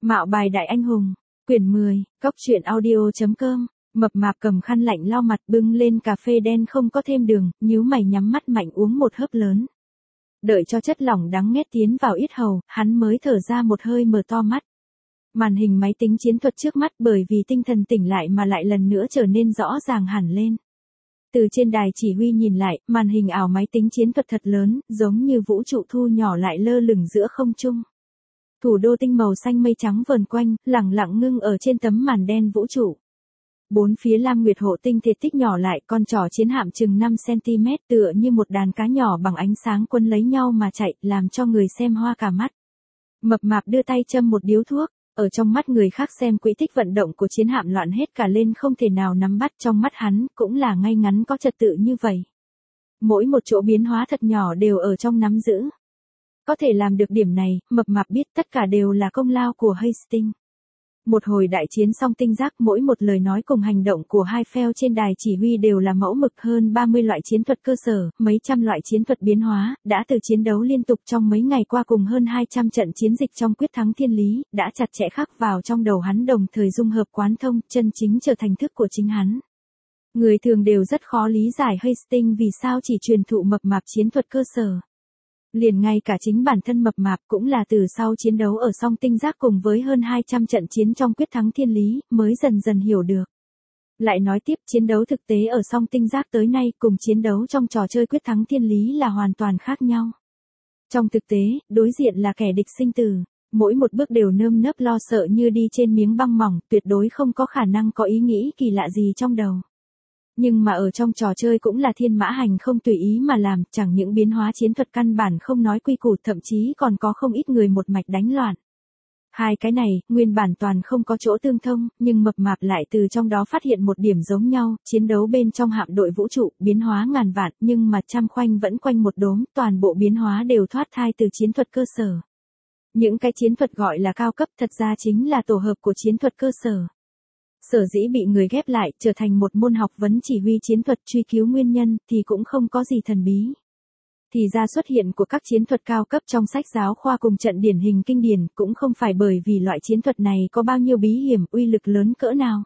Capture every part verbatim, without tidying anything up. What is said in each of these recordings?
Mạo bài đại anh hùng, quyển mười, cốc truyện audio.com, mập mạp cầm khăn lạnh lau mặt bưng lên cà phê đen không có thêm đường, nhíu mày nhắm mắt mạnh uống một hớp lớn. Đợi cho chất lỏng đắng nghét tiến vào yết hầu, hắn mới thở ra một hơi mở to mắt. Màn hình máy tính chiến thuật trước mắt bởi vì tinh thần tỉnh lại mà lại lần nữa trở nên rõ ràng hẳn lên. Từ trên đài chỉ huy nhìn lại, màn hình ảo máy tính chiến thuật thật lớn, giống như vũ trụ thu nhỏ lại lơ lửng giữa không trung. Thủ đô tinh màu xanh mây trắng vờn quanh, lẳng lặng ngưng ở trên tấm màn đen vũ trụ. Bốn phía lam nguyệt hộ tinh thể tích nhỏ lại, con trỏ chiến hạm chừng năm xăng-ti-mét tựa như một đàn cá nhỏ bằng ánh sáng quấn lấy nhau mà chạy, làm cho người xem hoa cả mắt. Mập mạp đưa tay châm một điếu thuốc, ở trong mắt người khác xem quỹ tích vận động của chiến hạm loạn hết cả lên không thể nào nắm bắt, trong mắt hắn cũng là ngay ngắn có trật tự như vậy. Mỗi một chỗ biến hóa thật nhỏ đều ở trong nắm giữ. Có thể làm được điểm này, mập mạp biết tất cả đều là công lao của Hastings. Một hồi đại chiến song tinh giác, mỗi một lời nói cùng hành động của hai phe trên đài chỉ huy đều là mẫu mực, hơn ba mươi loại chiến thuật cơ sở, mấy trăm loại chiến thuật biến hóa, đã từ chiến đấu liên tục trong mấy ngày qua cùng hơn hai trăm trận chiến dịch trong quyết thắng thiên lý, đã chặt chẽ khắc vào trong đầu hắn đồng thời dung hợp quán thông, chân chính trở thành thức của chính hắn. Người thường đều rất khó lý giải Hastings vì sao chỉ truyền thụ mập mạp chiến thuật cơ sở. Liền ngay cả chính bản thân mập mạp cũng là từ sau chiến đấu ở song tinh giác cùng với hơn hai trăm trận chiến trong quyết thắng thiên lý, mới dần dần hiểu được. Lại nói tiếp, chiến đấu thực tế ở song tinh giác tới nay cùng chiến đấu trong trò chơi quyết thắng thiên lý là hoàn toàn khác nhau. Trong thực tế, đối diện là kẻ địch sinh tử, mỗi một bước đều nơm nớp lo sợ như đi trên miếng băng mỏng, tuyệt đối không có khả năng có ý nghĩ kỳ lạ gì trong đầu. Nhưng mà ở trong trò chơi cũng là thiên mã hành không tùy ý mà làm, chẳng những biến hóa chiến thuật căn bản không nói quy củ, thậm chí còn có không ít người một mạch đánh loạn. Hai cái này, nguyên bản toàn không có chỗ tương thông, nhưng mập mạp lại từ trong đó phát hiện một điểm giống nhau, chiến đấu bên trong hạm đội vũ trụ, biến hóa ngàn vạn, nhưng mà trăm khoanh vẫn quanh một đốm, toàn bộ biến hóa đều thoát thai từ chiến thuật cơ sở. Những cái chiến thuật gọi là cao cấp thật ra chính là tổ hợp của chiến thuật cơ sở. Sở dĩ bị người ghép lại, trở thành một môn học vấn chỉ huy chiến thuật, truy cứu nguyên nhân, thì cũng không có gì thần bí. Thì ra xuất hiện của các chiến thuật cao cấp trong sách giáo khoa cùng trận điển hình kinh điển, cũng không phải bởi vì loại chiến thuật này có bao nhiêu bí hiểm, uy lực lớn cỡ nào.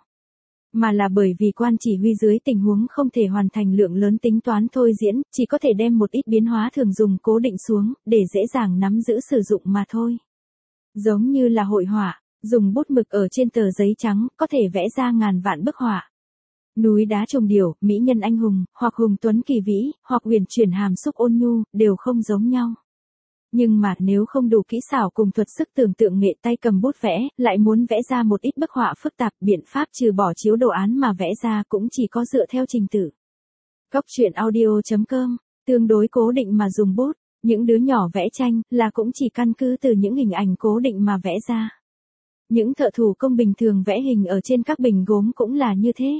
Mà là bởi vì quan chỉ huy dưới tình huống không thể hoàn thành lượng lớn tính toán thôi diễn, chỉ có thể đem một ít biến hóa thường dùng cố định xuống, để dễ dàng nắm giữ sử dụng mà thôi. Giống như là hội họa. Dùng bút mực ở trên tờ giấy trắng, có thể vẽ ra ngàn vạn bức họa. Núi đá trùng điểu, mỹ nhân anh hùng, hoặc hùng tuấn kỳ vĩ, hoặc huyền chuyển hàm xúc ôn nhu, đều không giống nhau. Nhưng mà nếu không đủ kỹ xảo cùng thuật sức tưởng tượng nghệ tay cầm bút vẽ, lại muốn vẽ ra một ít bức họa phức tạp, biện pháp trừ bỏ chiếu đồ án mà vẽ ra cũng chỉ có dựa theo trình tự. Cốc truyện audio.com, tương đối cố định mà dùng bút, những đứa nhỏ vẽ tranh, là cũng chỉ căn cứ từ những hình ảnh cố định mà vẽ ra. Những thợ thủ công bình thường vẽ hình ở trên các bình gốm cũng là như thế.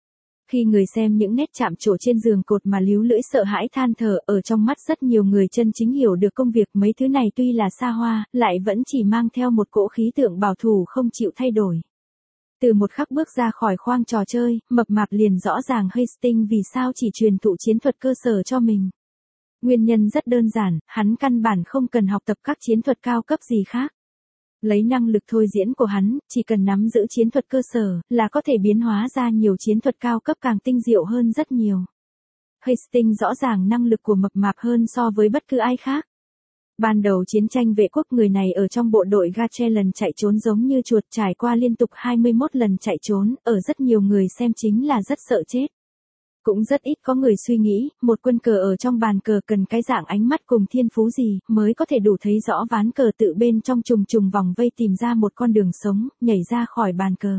Khi người xem những nét chạm trổ trên giường cột mà líu lưỡi sợ hãi than thở, ở trong mắt rất nhiều người chân chính hiểu được công việc, mấy thứ này tuy là xa hoa, lại vẫn chỉ mang theo một cỗ khí tượng bảo thủ không chịu thay đổi. Từ một khắc bước ra khỏi khoang trò chơi, mập mạp liền rõ ràng Hastings vì sao chỉ truyền thụ chiến thuật cơ sở cho mình. Nguyên nhân rất đơn giản, hắn căn bản không cần học tập các chiến thuật cao cấp gì khác. Lấy năng lực thôi diễn của hắn, chỉ cần nắm giữ chiến thuật cơ sở, là có thể biến hóa ra nhiều chiến thuật cao cấp càng tinh diệu hơn rất nhiều. Hastings rõ ràng năng lực của mập mạp hơn so với bất cứ ai khác. Ban đầu chiến tranh vệ quốc, người này ở trong bộ đội Gatchellan chạy trốn giống như chuột, trải qua liên tục hai mươi mốt lần chạy trốn, ở rất nhiều người xem chính là rất sợ chết. Cũng rất ít có người suy nghĩ, một quân cờ ở trong bàn cờ cần cái dạng ánh mắt cùng thiên phú gì, mới có thể đủ thấy rõ ván cờ tự bên trong trùng trùng vòng vây tìm ra một con đường sống, nhảy ra khỏi bàn cờ.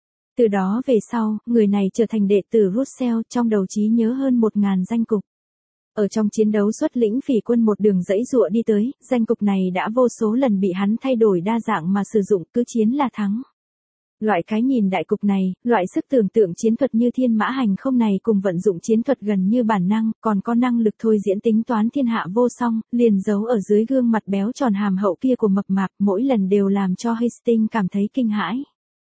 Từ đó về sau, người này trở thành đệ tử Russell, trong đầu trí nhớ hơn một ngàn danh cục. Ở trong chiến đấu xuất lĩnh phỉ quân một đường dãy dụa đi tới, danh cục này đã vô số lần bị hắn thay đổi đa dạng mà sử dụng, cứ chiến là thắng. Loại cái nhìn đại cục này, loại sức tưởng tượng chiến thuật như thiên mã hành không này cùng vận dụng chiến thuật gần như bản năng, còn có năng lực thôi diễn tính toán thiên hạ vô song, liền giấu ở dưới gương mặt béo tròn hàm hậu kia của mập mạp, mỗi lần đều làm cho Hastings cảm thấy kinh hãi.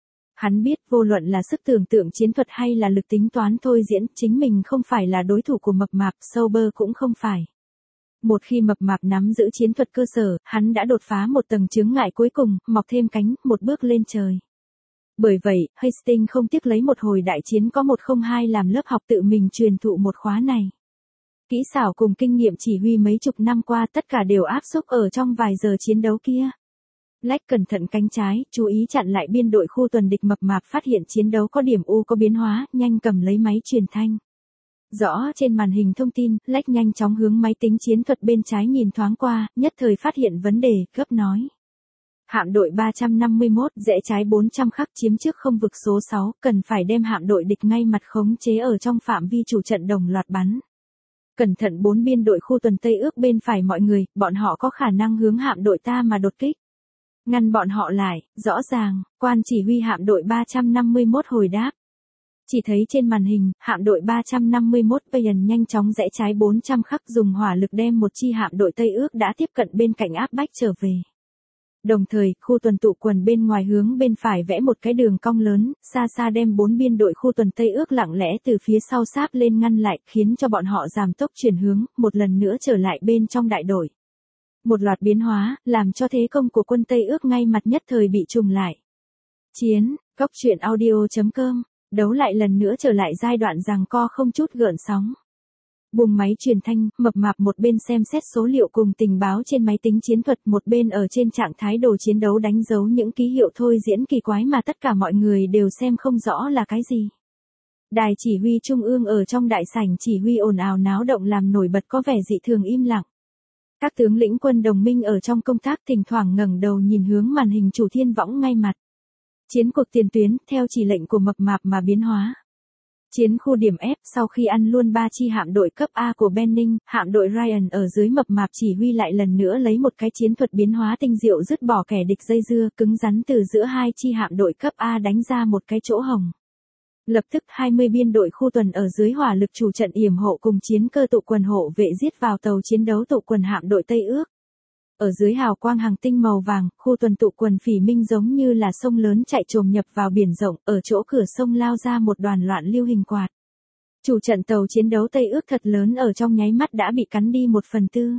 Hắn biết vô luận là sức tưởng tượng chiến thuật hay là lực tính toán thôi diễn, chính mình không phải là đối thủ của mập mạp, Sober cũng không phải. Một khi mập mạp nắm giữ chiến thuật cơ sở, hắn đã đột phá một tầng chướng ngại cuối cùng, mọc thêm cánh, một bước lên trời. Bởi vậy, Hastings không tiếc lấy một hồi đại chiến có một không hai làm lớp học tự mình truyền thụ một khóa này. Kỹ xảo cùng kinh nghiệm chỉ huy mấy chục năm qua tất cả đều áp xúc ở trong vài giờ chiến đấu kia. Lách cẩn thận cánh trái, chú ý chặn lại biên đội khu tuần địch mập mạp phát hiện chiến đấu có điểm U có biến hóa, nhanh cầm lấy máy truyền thanh. Rõ trên màn hình thông tin, Lách nhanh chóng hướng máy tính chiến thuật bên trái nhìn thoáng qua, nhất thời phát hiện vấn đề, gấp nói. Hạm đội ba trăm năm mươi mốt, rẽ trái bốn trăm khắc chiếm trước không vực số sáu, cần phải đem hạm đội địch ngay mặt khống chế ở trong phạm vi chủ trận đồng loạt bắn. Cẩn thận bốn biên đội khu tuần Tây ước bên phải mọi người, bọn họ có khả năng hướng hạm đội ta mà đột kích. Ngăn bọn họ lại, rõ ràng, quan chỉ huy hạm đội ba trăm năm mươi mốt hồi đáp. Chỉ thấy trên màn hình, hạm đội ba trăm năm mươi mốt Payan nhanh chóng rẽ trái bốn trăm khắc dùng hỏa lực đem một chi hạm đội Tây ước đã tiếp cận bên cạnh áp bách trở về. Đồng thời, khu tuần tụ quần bên ngoài hướng bên phải vẽ một cái đường cong lớn, xa xa đem bốn biên đội khu tuần Tây ước lặng lẽ từ phía sau sáp lên ngăn lại, khiến cho bọn họ giảm tốc chuyển hướng, một lần nữa trở lại bên trong đại đội. Một loạt biến hóa, làm cho thế công của quân Tây ước ngay mặt nhất thời bị trùng lại. Chiến, góc truyện audio chấm com, đấu lại lần nữa trở lại giai đoạn giằng co không chút gợn sóng. Buông máy truyền thanh, mập mạp một bên xem xét số liệu cùng tình báo trên máy tính chiến thuật, một bên ở trên trạng thái đồ chiến đấu đánh dấu những ký hiệu thôi diễn kỳ quái mà tất cả mọi người đều xem không rõ là cái gì. Đài chỉ huy trung ương ở trong đại sảnh chỉ huy ồn ào náo động làm nổi bật có vẻ dị thường im lặng. Các tướng lĩnh quân đồng minh ở trong công tác thỉnh thoảng ngẩng đầu nhìn hướng màn hình chủ thiên võng ngay mặt. Chiến cuộc tiền tuyến, theo chỉ lệnh của mập mạp mà biến hóa. Chiến khu điểm F, sau khi ăn luôn ba chi hạm đội cấp A của Benning, hạm đội Ryan ở dưới mập mạp chỉ huy lại lần nữa lấy một cái chiến thuật biến hóa tinh diệu dứt bỏ kẻ địch dây dưa, cứng rắn từ giữa hai chi hạm đội cấp A đánh ra một cái chỗ hổng. Lập tức hai mươi biên đội khu tuần ở dưới hỏa lực chủ trận yểm hộ cùng chiến cơ tụ quần hộ vệ giết vào tàu chiến đấu tụ quần hạm đội Tây ước. Ở dưới hào quang hàng tinh màu vàng, khu tuần tụ quần Phỉ Minh giống như là sông lớn chạy trồm nhập vào biển rộng, ở chỗ cửa sông lao ra một đoàn loạn lưu hình quạt. Chủ trận tàu chiến đấu Tây ước thật lớn ở trong nháy mắt đã bị cắn đi một phần tư.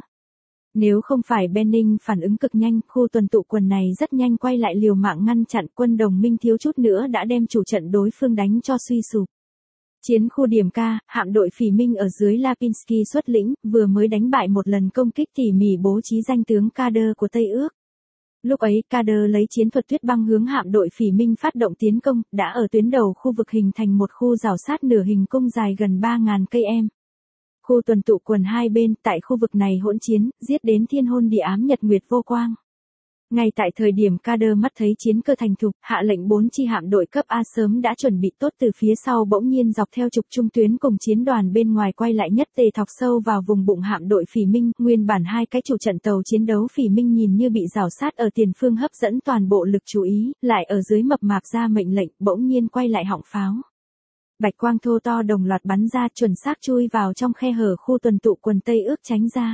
Nếu không phải Benning phản ứng cực nhanh, khu tuần tụ quần này rất nhanh quay lại liều mạng ngăn chặn, quân đồng minh thiếu chút nữa đã đem chủ trận đối phương đánh cho suy sụp. Chiến khu điểm K, hạm đội Phỉ Minh ở dưới Lapinski xuất lĩnh, vừa mới đánh bại một lần công kích tỉ mỉ bố trí danh tướng Kader của Tây ước. Lúc ấy Kader lấy chiến thuật tuyết băng hướng hạm đội Phỉ Minh phát động tiến công, đã ở tuyến đầu khu vực hình thành một khu rào sát nửa hình cung dài gần ba nghìn cây em. Khu tuần tụ quần hai bên, tại khu vực này hỗn chiến, giết đến thiên hôn địa ám nhật nguyệt vô quang. Ngay tại thời điểm Kader mắt thấy chiến cơ thành thục, hạ lệnh bốn chi hạm đội cấp A sớm đã chuẩn bị tốt, từ phía sau bỗng nhiên dọc theo trục trung tuyến cùng chiến đoàn bên ngoài quay lại nhất tề thọc sâu vào vùng bụng hạm đội Phỉ Minh, nguyên bản hai cái chủ trận tàu chiến đấu Phỉ Minh nhìn như bị rào sát ở tiền phương hấp dẫn toàn bộ lực chú ý, lại ở dưới mập mạp ra mệnh lệnh, bỗng nhiên quay lại họng pháo. Bạch quang thô to đồng loạt bắn ra, chuẩn xác chui vào trong khe hở khu tuần tụ quần Tây ước tránh ra.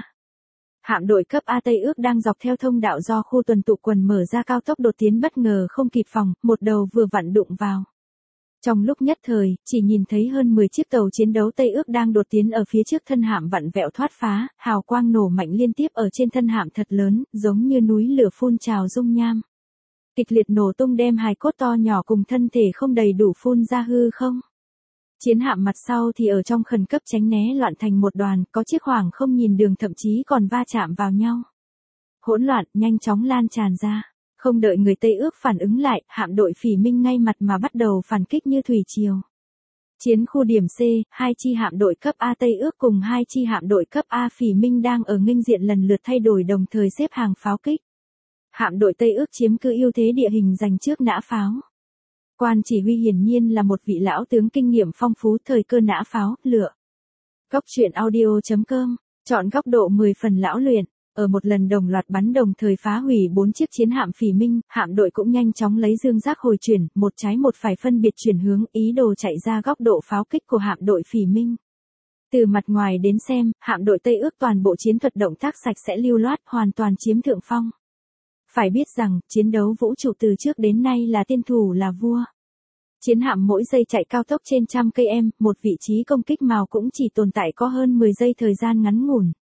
Hạm đội cấp A Tây ước đang dọc theo thông đạo do khu tuần tụ quần mở ra cao tốc đột tiến, bất ngờ không kịp phòng, một đầu vừa vặn đụng vào. Trong lúc nhất thời, chỉ nhìn thấy hơn mười chiếc tàu chiến đấu Tây ước đang đột tiến ở phía trước thân hạm vặn vẹo thoát phá, hào quang nổ mạnh liên tiếp ở trên thân hạm thật lớn, giống như núi lửa phun trào dung nham. Kịch liệt nổ tung đem hài cốt to nhỏ cùng thân thể không đầy đủ phun ra hư không. Chiến hạm mặt sau thì ở trong khẩn cấp tránh né loạn thành một đoàn, có chiếc hoảng không nhìn đường thậm chí còn va chạm vào nhau. Hỗn loạn nhanh chóng lan tràn ra, không đợi người Tây ước phản ứng lại, hạm đội Phỉ Minh ngay mặt mà bắt đầu phản kích như thủy triều. Chiến khu điểm C, hai chi hạm đội cấp A Tây ước cùng hai chi hạm đội cấp A Phỉ Minh đang ở nghênh diện lần lượt thay đổi đồng thời xếp hàng pháo kích. Hạm đội Tây ước chiếm cứ ưu thế địa hình giành trước nã pháo. Quan chỉ huy hiển nhiên là một vị lão tướng kinh nghiệm phong phú, thời cơ nã pháo, lựa. Góc truyện audio chấm com, chọn góc độ mười phần lão luyện, ở một lần đồng loạt bắn đồng thời phá hủy bốn chiếc chiến hạm Phỉ Minh, hạm đội cũng nhanh chóng lấy dương giác hồi chuyển, một trái một phải phân biệt chuyển hướng, ý đồ chạy ra góc độ pháo kích của hạm đội Phỉ Minh. Từ mặt ngoài đến xem, hạm đội Tây ước toàn bộ chiến thuật động tác sạch sẽ lưu loát, hoàn toàn chiếm thượng phong. Phải biết rằng, chiến đấu vũ trụ từ trước đến nay là tiên thủ là vua. Chiến hạm mỗi giây chạy cao tốc trên trăm cây em, một vị trí công kích màu cũng chỉ tồn tại có hơn mười giây thời gian ngắn ngủn.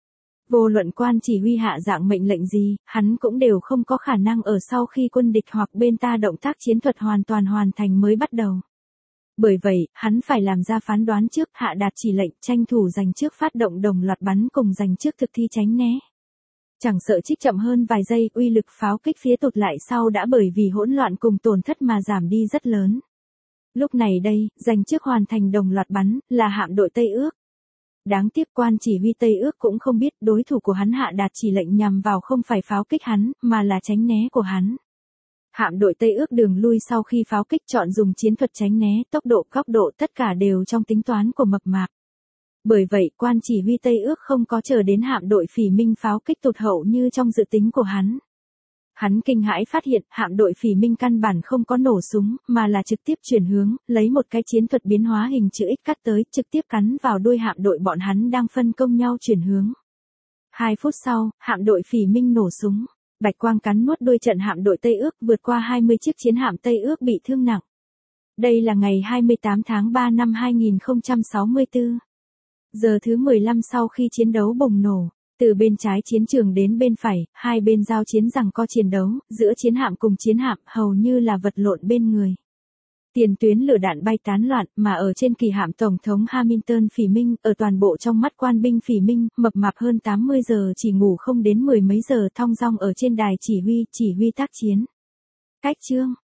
Vô luận quan chỉ huy hạ dạng mệnh lệnh gì, hắn cũng đều không có khả năng ở sau khi quân địch hoặc bên ta động tác chiến thuật hoàn toàn hoàn thành mới bắt đầu. Bởi vậy, hắn phải làm ra phán đoán trước, hạ đạt chỉ lệnh, tranh thủ giành trước phát động đồng loạt bắn cùng giành trước thực thi tránh né. Chẳng sợ trích chậm hơn vài giây, uy lực pháo kích phía tụt lại sau đã bởi vì hỗn loạn cùng tổn thất mà giảm đi rất lớn. Lúc này đây, giành trước hoàn thành đồng loạt bắn, là hạm đội Tây Ước. Đáng tiếc quan chỉ huy Tây Ước cũng không biết đối thủ của hắn hạ đạt chỉ lệnh nhằm vào không phải pháo kích hắn, mà là tránh né của hắn. Hạm đội Tây Ước đường lui sau khi pháo kích chọn dùng chiến thuật tránh né, tốc độ, góc độ tất cả đều trong tính toán của Mập Mạp. Bởi vậy, quan chỉ huy Tây Ước không có chờ đến hạm đội Phỉ Minh pháo kích tụt hậu như trong dự tính của hắn. Hắn kinh hãi phát hiện hạm đội Phỉ Minh căn bản không có nổ súng, mà là trực tiếp chuyển hướng, lấy một cái chiến thuật biến hóa hình chữ X cắt tới, trực tiếp cắn vào đuôi hạm đội bọn hắn đang phân công nhau chuyển hướng. Hai phút sau, hạm đội Phỉ Minh nổ súng. Bạch quang cắn nuốt đuôi trận hạm đội Tây Ước, vượt qua hai mươi chiếc chiến hạm Tây Ước bị thương nặng. Đây là ngày hai mươi tám tháng ba năm hai nghìn không trăm sáu mươi tư. Giờ thứ mười lăm sau khi chiến đấu bùng nổ, từ bên trái chiến trường đến bên phải, hai bên giao chiến giằng co chiến đấu, giữa chiến hạm cùng chiến hạm hầu như là vật lộn bên người. Tiền tuyến lửa đạn bay tán loạn, mà ở trên kỳ hạm Tổng thống Hamilton Phỉ Minh, ở toàn bộ trong mắt quan binh Phỉ Minh, Mập Mạp hơn tám mươi giờ chỉ ngủ không đến mười mấy giờ thong dong ở trên đài chỉ huy, chỉ huy tác chiến. Cách chương